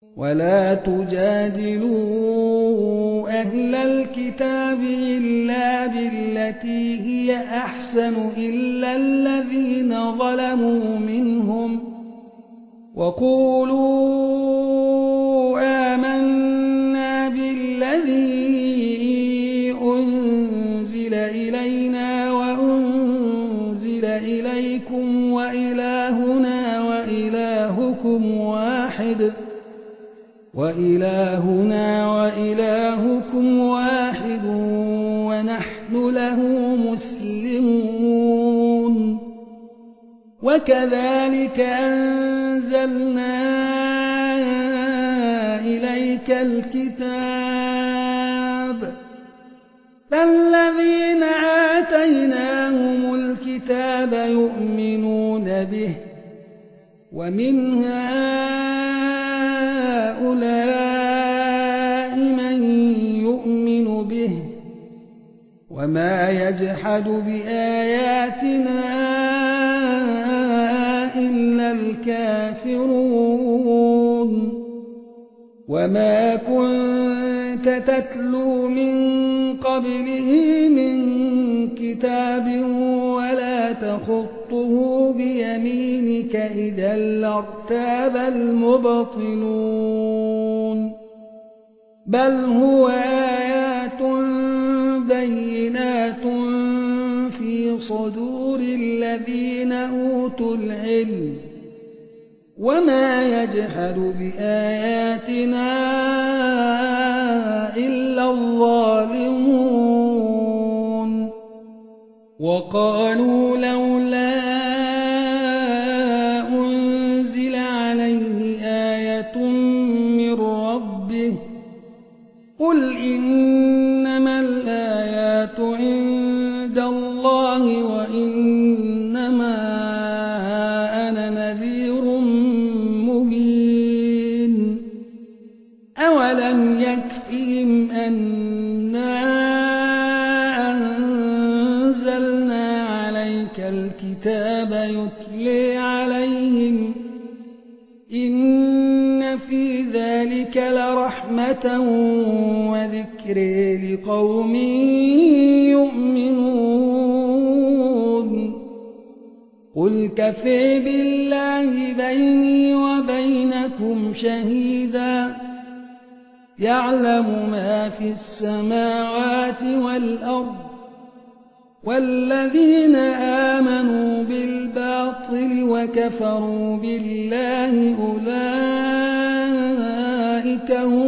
ولا تجادلوا أهل الكتاب إلا بالتي هي أحسن إلا الذين ظلموا منهم وقولوا آمنا بالذي أنزل إلينا وأنزل إليكم وإلهنا وإلهكم واحد ونحن له مسلمون وكذلك أنزلنا إليك الكتاب فالذين آتيناهم الكتاب يؤمنون به ومن هؤلاء من يؤمن به وما يجحد بآياتنا إلا الكافرون وما كنت تتلو من قبله من كتاب ولا تخطه بيمينك إذا لارتاب المبطلون بل هو آيات بينات في صدور الذين أوتوا العلم وما يجحد بآياتنا إلا الظالمون وقالوا لولا أنزل عليه آية من ربه قل إنما الآيات عند الله وإنما أنا نذير مبين أولم يكفهم أنا أنزلنا عليك الكتاب يتلي عليهم إن في ذلك لرحمة وذكر لقوم يؤمنون قل كفى بالله بيني وبينكم شهيدا يعلم ما في السماوات والأرض والذين آمنوا بالباطل وكفروا بالله أولئك هم